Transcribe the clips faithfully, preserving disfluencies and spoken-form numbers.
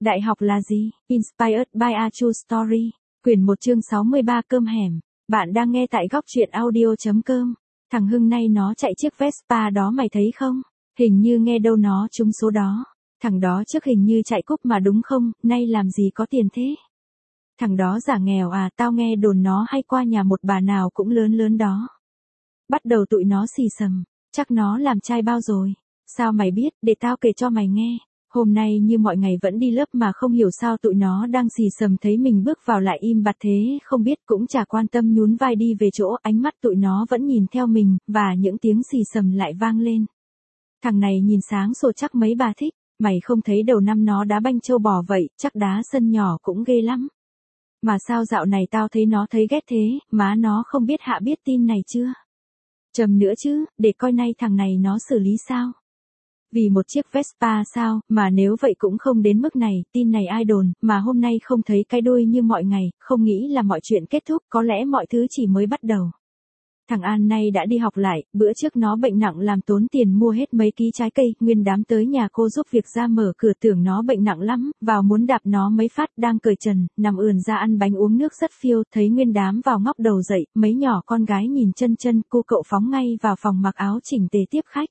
Đại học là gì? Inspired by a True Story. Quyển một chương sáu mươi ba cơm hẻm. Bạn đang nghe tại góc truyện audio.com. Thằng Hưng nay nó chạy chiếc Vespa đó mày thấy không? Hình như nghe đâu nó trúng số đó. Thằng đó trước hình như chạy cúp mà đúng không? Nay làm gì có tiền thế? Thằng đó giả nghèo à? Tao nghe đồn nó hay qua nhà một bà nào cũng lớn lớn đó. Bắt đầu tụi nó xì xầm. Chắc nó làm trai bao rồi. Sao mày biết? Để tao kể cho mày nghe. Hôm nay như mọi ngày vẫn đi lớp mà không hiểu sao tụi nó đang xì xầm thấy mình bước vào lại im bặt thế, không biết cũng chả quan tâm nhún vai đi về chỗ, ánh mắt tụi nó vẫn nhìn theo mình, và những tiếng xì xầm lại vang lên. Thằng này nhìn sáng sủa chắc mấy bà thích, mày không thấy đầu năm nó đá banh châu bò vậy, chắc đá sân nhỏ cũng ghê lắm. Mà sao dạo này tao thấy nó thấy ghét thế, má nó không biết hạ biết tin này chưa? Chầm nữa chứ, để coi nay thằng này nó xử lý sao? Vì một chiếc Vespa sao, mà nếu vậy cũng không đến mức này, tin này ai đồn, mà hôm nay không thấy cái đuôi như mọi ngày, không nghĩ là mọi chuyện kết thúc, có lẽ mọi thứ chỉ mới bắt đầu. Thằng An nay đã đi học lại, bữa trước nó bệnh nặng làm tốn tiền mua hết mấy ký trái cây, nguyên đám tới nhà cô giúp việc ra mở cửa tưởng nó bệnh nặng lắm, vào muốn đạp nó mấy phát đang cởi trần, nằm ườn ra ăn bánh uống nước rất phiêu, thấy nguyên đám vào ngóc đầu dậy, mấy nhỏ con gái nhìn chân chân, cô cậu phóng ngay vào phòng mặc áo chỉnh tề tiếp khách.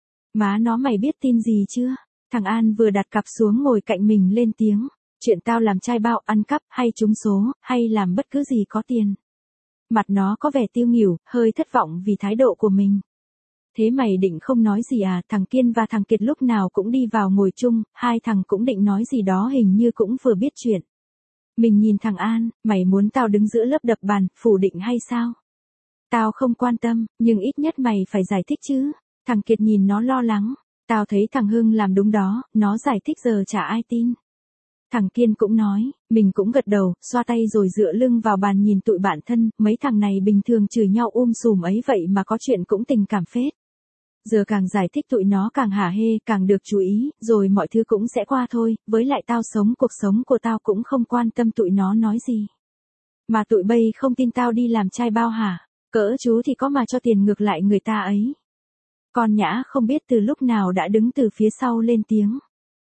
Má nó mày biết tin gì chưa? Thằng An vừa đặt cặp xuống ngồi cạnh mình lên tiếng. Chuyện tao làm trai bao, ăn cắp, hay trúng số, hay làm bất cứ gì có tiền. Mặt nó có vẻ tiêu nghỉu, hơi thất vọng vì thái độ của mình. Thế mày định không nói gì à? Thằng Kiên và thằng Kiệt lúc nào cũng đi vào ngồi chung, hai thằng cũng định nói gì đó hình như cũng vừa biết chuyện. Mình nhìn thằng An, mày muốn tao đứng giữa lớp đập bàn, phủ định hay sao? Tao không quan tâm, nhưng ít nhất mày phải giải thích chứ. Thằng Kiệt nhìn nó lo lắng, tao thấy thằng Hưng làm đúng đó, nó giải thích giờ chả ai tin. Thằng Kiên cũng nói, mình cũng gật đầu, xoa tay rồi dựa lưng vào bàn nhìn tụi bạn thân, mấy thằng này bình thường chửi nhau um sùm ấy vậy mà có chuyện cũng tình cảm phết. Giờ càng giải thích tụi nó càng hả hê, càng được chú ý, rồi mọi thứ cũng sẽ qua thôi, với lại tao sống cuộc sống của tao cũng không quan tâm tụi nó nói gì. Mà tụi bay không tin tao đi làm trai bao hả? Cỡ chú thì có mà cho tiền ngược lại người ta ấy. Con Nhã không biết từ lúc nào đã đứng từ phía sau lên tiếng.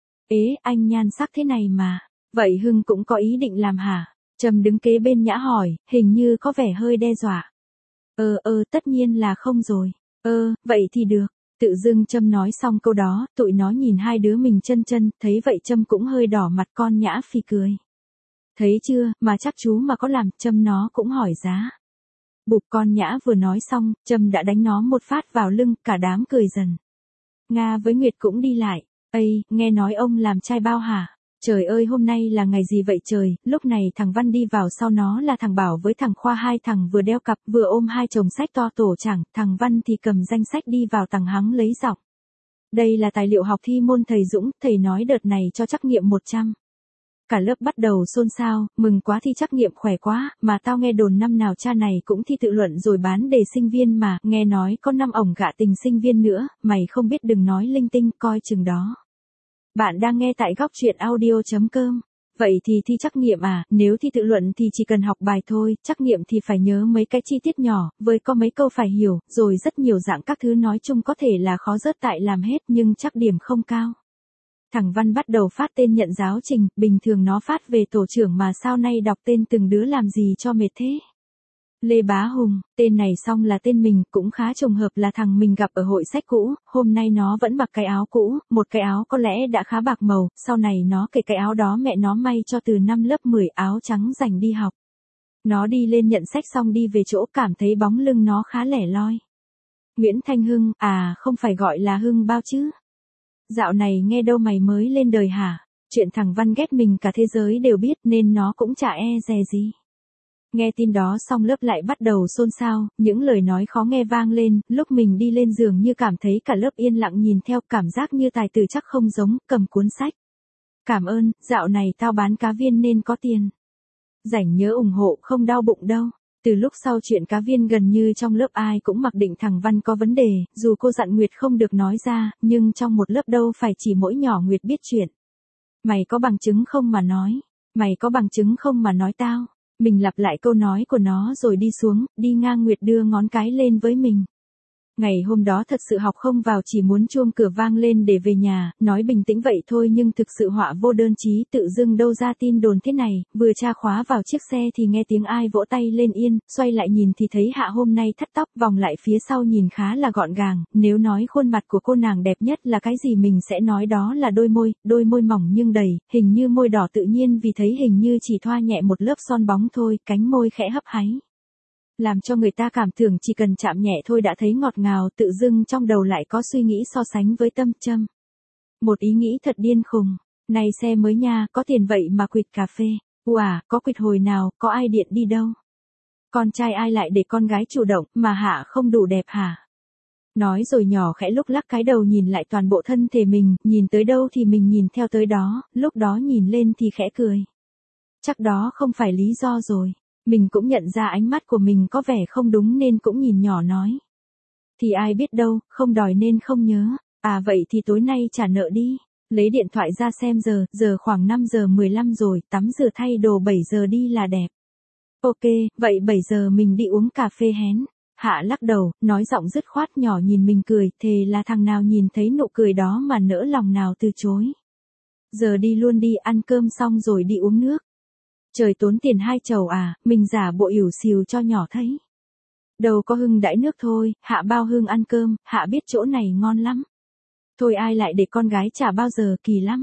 Ế, anh nhan sắc thế này mà. Vậy Hưng cũng có ý định làm hả? Trầm đứng kế bên Nhã hỏi, hình như có vẻ hơi đe dọa. Ờ ờ tất nhiên là không rồi. Ờ, vậy thì được. Tự dưng Trâm nói xong câu đó, tụi nó nhìn hai đứa mình chân chân, thấy vậy Trâm cũng hơi đỏ mặt, con Nhã phì cười. Thấy chưa, mà chắc chú mà có làm, Trâm nó cũng hỏi giá. Bụp, con Nhã vừa nói xong, Trâm đã đánh nó một phát vào lưng, cả đám cười dần. Nga với Nguyệt cũng đi lại. Ây, nghe nói ông làm trai bao hả? Trời ơi hôm nay là ngày gì vậy trời? Lúc này thằng Văn đi vào, sau nó là thằng Bảo với thằng Khoa, hai thằng vừa đeo cặp vừa ôm hai chồng sách to tổ chẳng, thằng Văn thì cầm danh sách đi vào tầng hắng lấy giọng. Đây là tài liệu học thi môn thầy Dũng, thầy nói đợt này cho trắc nghiệm một trăm. Cả lớp bắt đầu xôn xao, mừng quá thi trắc nghiệm khỏe quá, mà tao nghe đồn năm nào cha này cũng thi tự luận rồi bán đề sinh viên mà, nghe nói có năm ổng gạ tình sinh viên nữa, mày không biết đừng nói linh tinh, coi chừng đó. Bạn đang nghe tại góc truyện audio.com. Vậy thì thi trắc nghiệm à, nếu thi tự luận thì chỉ cần học bài thôi, trắc nghiệm thì phải nhớ mấy cái chi tiết nhỏ, với có mấy câu phải hiểu, rồi rất nhiều dạng các thứ nói chung có thể là khó rớt tại làm hết nhưng chắc điểm không cao. Thằng Văn bắt đầu phát tên nhận giáo trình, bình thường nó phát về tổ trưởng mà sao nay đọc tên từng đứa làm gì cho mệt thế. Lê Bá Hùng, tên này xong là tên mình, cũng khá trùng hợp là thằng mình gặp ở hội sách cũ, hôm nay nó vẫn mặc cái áo cũ, một cái áo có lẽ đã khá bạc màu, sau này nó kể cái áo đó mẹ nó may cho từ năm lớp mười, áo trắng dành đi học. Nó đi lên nhận sách xong đi về chỗ, cảm thấy bóng lưng nó khá lẻ loi. Nguyễn Thanh Hưng, à không phải gọi là Hưng bao chứ? Dạo này nghe đâu mày mới lên đời hả? Chuyện thằng Văn ghét mình cả thế giới đều biết nên nó cũng chả e dè gì. Nghe tin đó xong lớp lại bắt đầu xôn xao, những lời nói khó nghe vang lên, lúc mình đi lên giường như cảm thấy cả lớp yên lặng nhìn theo, cảm giác như tài tử chắc không giống, cầm cuốn sách. Cảm ơn, dạo này tao bán cá viên nên có tiền. Rảnh nhớ ủng hộ, không đau bụng đâu. Từ lúc sau chuyện cá viên gần như trong lớp ai cũng mặc định thằng Văn có vấn đề, dù cô dặn Nguyệt không được nói ra, nhưng trong một lớp đâu phải chỉ mỗi nhỏ Nguyệt biết chuyện. Mày có bằng chứng không mà nói? Mày có bằng chứng không mà nói tao? Mình lặp lại câu nói của nó rồi đi xuống, đi ngang Nguyệt đưa ngón cái lên với mình. Ngày hôm đó thật sự học không vào, chỉ muốn chuông cửa vang lên để về nhà, nói bình tĩnh vậy thôi nhưng thực sự họa vô đơn chí, tự dưng đâu ra tin đồn thế này, vừa tra khóa vào chiếc xe thì nghe tiếng ai vỗ tay lên yên, xoay lại nhìn thì thấy Hạ hôm nay thắt tóc, vòng lại phía sau nhìn khá là gọn gàng, nếu nói khuôn mặt của cô nàng đẹp nhất là cái gì mình sẽ nói đó là đôi môi, đôi môi mỏng nhưng đầy, hình như môi đỏ tự nhiên vì thấy hình như chỉ thoa nhẹ một lớp son bóng thôi, cánh môi khẽ hấp háy, làm cho người ta cảm tưởng chỉ cần chạm nhẹ thôi đã thấy ngọt ngào, tự dưng trong đầu lại có suy nghĩ so sánh với Tâm Trâm. Một ý nghĩ thật điên khùng, này xe mới nha, có tiền vậy mà quỵt cà phê, uà, có quỵt hồi nào, có ai điện đi đâu. Con trai ai lại để con gái chủ động, mà Hạ không đủ đẹp hả? Nói rồi nhỏ khẽ lúc lắc cái đầu nhìn lại toàn bộ thân thể mình, nhìn tới đâu thì mình nhìn theo tới đó, lúc đó nhìn lên thì khẽ cười. Chắc đó không phải lý do rồi. Mình cũng nhận ra ánh mắt của mình có vẻ không đúng nên cũng nhìn nhỏ nói. Thì ai biết đâu, không đòi nên không nhớ. À vậy thì tối nay trả nợ đi. Lấy điện thoại ra xem giờ, giờ khoảng năm giờ mười lăm rồi, tắm rửa thay đồ bảy giờ đi là đẹp. Ok, vậy bảy giờ mình đi uống cà phê hén. Hạ lắc đầu, nói giọng dứt khoát, nhỏ nhìn mình cười, thề là thằng nào nhìn thấy nụ cười đó mà nỡ lòng nào từ chối. Giờ đi luôn đi, ăn cơm xong rồi đi uống nước. Trời tốn tiền hai chầu à, mình giả bộ ỉu xìu cho nhỏ thấy. Đâu có Hưng đãi nước thôi, Hạ bao Hưng ăn cơm, Hạ biết chỗ này ngon lắm. Thôi ai lại để con gái trả bao giờ, kỳ lắm.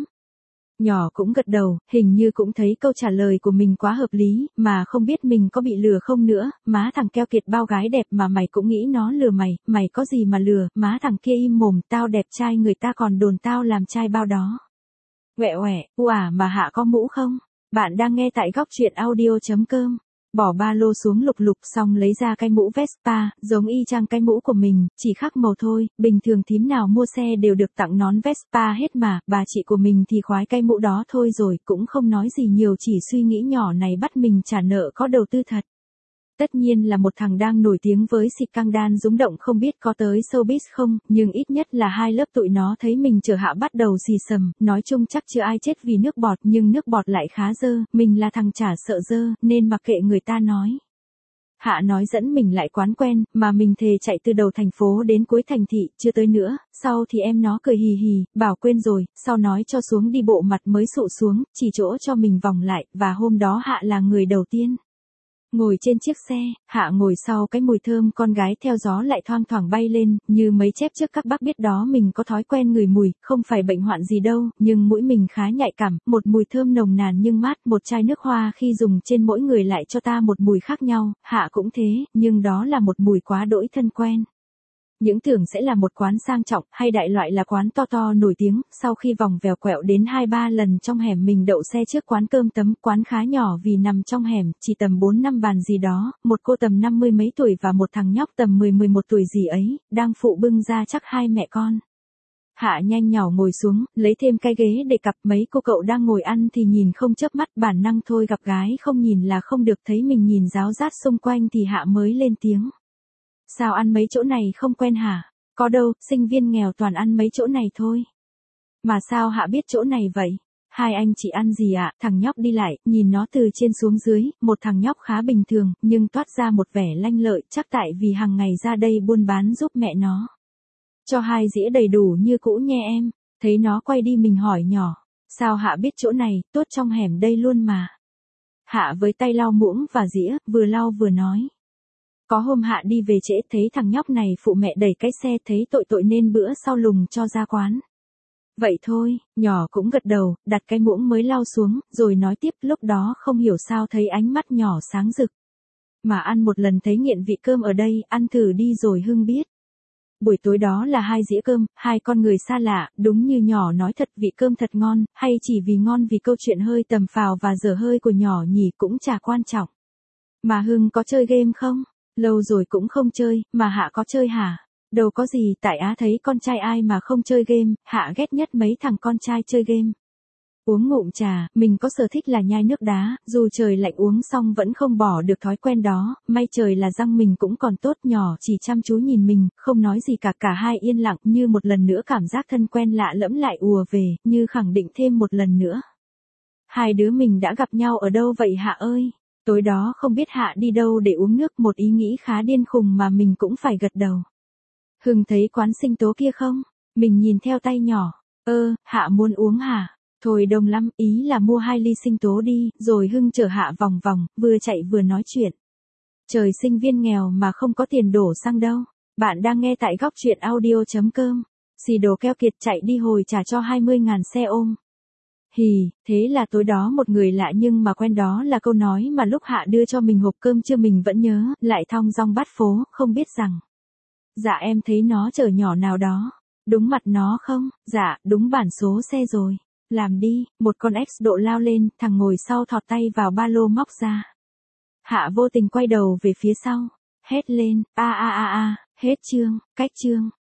Nhỏ cũng gật đầu, hình như cũng thấy câu trả lời của mình quá hợp lý, mà không biết mình có bị lừa không nữa, má thằng keo kiệt bao gái đẹp mà mày cũng nghĩ nó lừa mày, mày có gì mà lừa, má thằng kia im mồm, tao đẹp trai người ta còn đồn tao làm trai bao đó. Quẹ quẹ, uả mà Hạ có mũ không? Bạn đang nghe tại góc truyện audio.com. Bỏ ba lô xuống lục lục xong lấy ra cái mũ Vespa, giống y chang cái mũ của mình, chỉ khác màu thôi, bình thường thím nào mua xe đều được tặng nón Vespa hết mà, bà chị của mình thì khoái cái mũ đó thôi rồi, cũng không nói gì nhiều, chỉ suy nghĩ nhỏ này bắt mình trả nợ có đầu tư thật. Tất nhiên là một thằng đang nổi tiếng với xịt căng đan rúng động, không biết có tới showbiz không, nhưng ít nhất là hai lớp tụi nó thấy mình chở Hạ bắt đầu xì xầm, nói chung chắc chưa ai chết vì nước bọt, nhưng nước bọt lại khá dơ, mình là thằng chả sợ dơ, nên mặc kệ người ta nói. Hạ nói dẫn mình lại quán quen, mà mình thề chạy từ đầu thành phố đến cuối thành thị, chưa tới nữa, sau thì em nó cười hì hì, bảo quên rồi, sau nói cho xuống đi bộ mặt mới sụ xuống, chỉ chỗ cho mình vòng lại, và hôm đó Hạ là người đầu tiên ngồi trên chiếc xe, Hạ ngồi sau, cái mùi thơm con gái theo gió lại thoang thoảng bay lên, như mấy chép trước các bác biết đó, mình có thói quen ngửi mùi, không phải bệnh hoạn gì đâu, nhưng mũi mình khá nhạy cảm, một mùi thơm nồng nàn nhưng mát, một chai nước hoa khi dùng trên mỗi người lại cho ta một mùi khác nhau, Hạ cũng thế, nhưng đó là một mùi quá đỗi thân quen. Những tưởng sẽ là một quán sang trọng, hay đại loại là quán to to nổi tiếng, sau khi vòng vèo quẹo đến hai ba lần trong hẻm mình đậu xe trước quán cơm tấm, quán khá nhỏ vì nằm trong hẻm, chỉ tầm bốn năm bàn gì đó, một cô tầm năm mươi mấy tuổi và một thằng nhóc tầm mười mười một tuổi gì ấy, đang phụ bưng ra chắc hai mẹ con. Hạ nhanh nhỏ ngồi xuống, lấy thêm cái ghế để cặp, mấy cô cậu đang ngồi ăn thì nhìn không chớp mắt, bản năng thôi, gặp gái không nhìn là không được, thấy mình nhìn ráo rát xung quanh thì Hạ mới lên tiếng. Sao ăn mấy chỗ này không quen hả? Có đâu, sinh viên nghèo toàn ăn mấy chỗ này thôi. Mà sao Hạ biết chỗ này vậy? Hai anh chị ăn gì ạ? Thằng nhóc đi lại, nhìn nó từ trên xuống dưới, một thằng nhóc khá bình thường, nhưng toát ra một vẻ lanh lợi, chắc tại vì hàng ngày ra đây buôn bán giúp mẹ nó. Cho hai dĩa đầy đủ như cũ nha em. Thấy nó quay đi mình hỏi nhỏ. Sao Hạ biết chỗ này, tốt trong hẻm đây luôn mà. Hạ với tay lau muỗng và dĩa, vừa lau vừa nói. Có hôm Hạ đi về trễ thấy thằng nhóc này phụ mẹ đẩy cái xe, thấy tội tội nên bữa sau lùng cho ra quán. Vậy thôi, nhỏ cũng gật đầu, đặt cái muỗng mới lau xuống, rồi nói tiếp, lúc đó không hiểu sao thấy ánh mắt nhỏ sáng rực. Mà ăn một lần thấy nghiện vị cơm ở đây, ăn thử đi rồi Hưng biết. Buổi tối đó là hai dĩa cơm, hai con người xa lạ, đúng như nhỏ nói thật, vị cơm thật ngon, hay chỉ vì ngon vì câu chuyện hơi tầm phào và dở hơi của nhỏ nhỉ, cũng chả quan trọng. Mà Hưng có chơi game không? Lâu rồi cũng không chơi, mà Hạ có chơi hả? Đâu có gì, tại Á thấy con trai ai mà không chơi game, Hạ ghét nhất mấy thằng con trai chơi game. Uống ngụm trà, mình có sở thích là nhai nước đá, dù trời lạnh uống xong vẫn không bỏ được thói quen đó, may trời là răng mình cũng còn tốt, nhỏ chỉ chăm chú nhìn mình, không nói gì cả, cả hai yên lặng, như một lần nữa cảm giác thân quen lạ lẫm lại ùa về, như khẳng định thêm một lần nữa. Hai đứa mình đã gặp nhau ở đâu vậy Hạ ơi? Tối đó không biết Hạ đi đâu để uống nước, một ý nghĩ khá điên khùng mà mình cũng phải gật đầu. Hưng thấy quán sinh tố kia không? Mình nhìn theo tay nhỏ. Ơ, Hạ muốn uống hả? Thôi đông lắm, ý là mua hai ly sinh tố đi, rồi Hưng chở Hạ vòng vòng, vừa chạy vừa nói chuyện. Trời sinh viên nghèo mà không có tiền đổ xăng đâu. Bạn đang nghe tại góc truyện audio.com. Xì đồ keo kiệt chạy đi hồi trả cho hai mươi ngàn xe ôm. Hì, thế là tối đó một người lạ nhưng mà quen đó là câu nói mà lúc Hạ đưa cho mình hộp cơm trưa mình vẫn nhớ, lại thong dong bắt phố, không biết rằng. Dạ em thấy nó chở nhỏ nào đó. Đúng mặt nó không? Dạ, đúng bản số xe rồi. Làm đi, một con X độ lao lên, thằng ngồi sau thọt tay vào ba lô móc ra. Hạ vô tình quay đầu về phía sau. Hét lên, a a a a, hết chương, cách chương.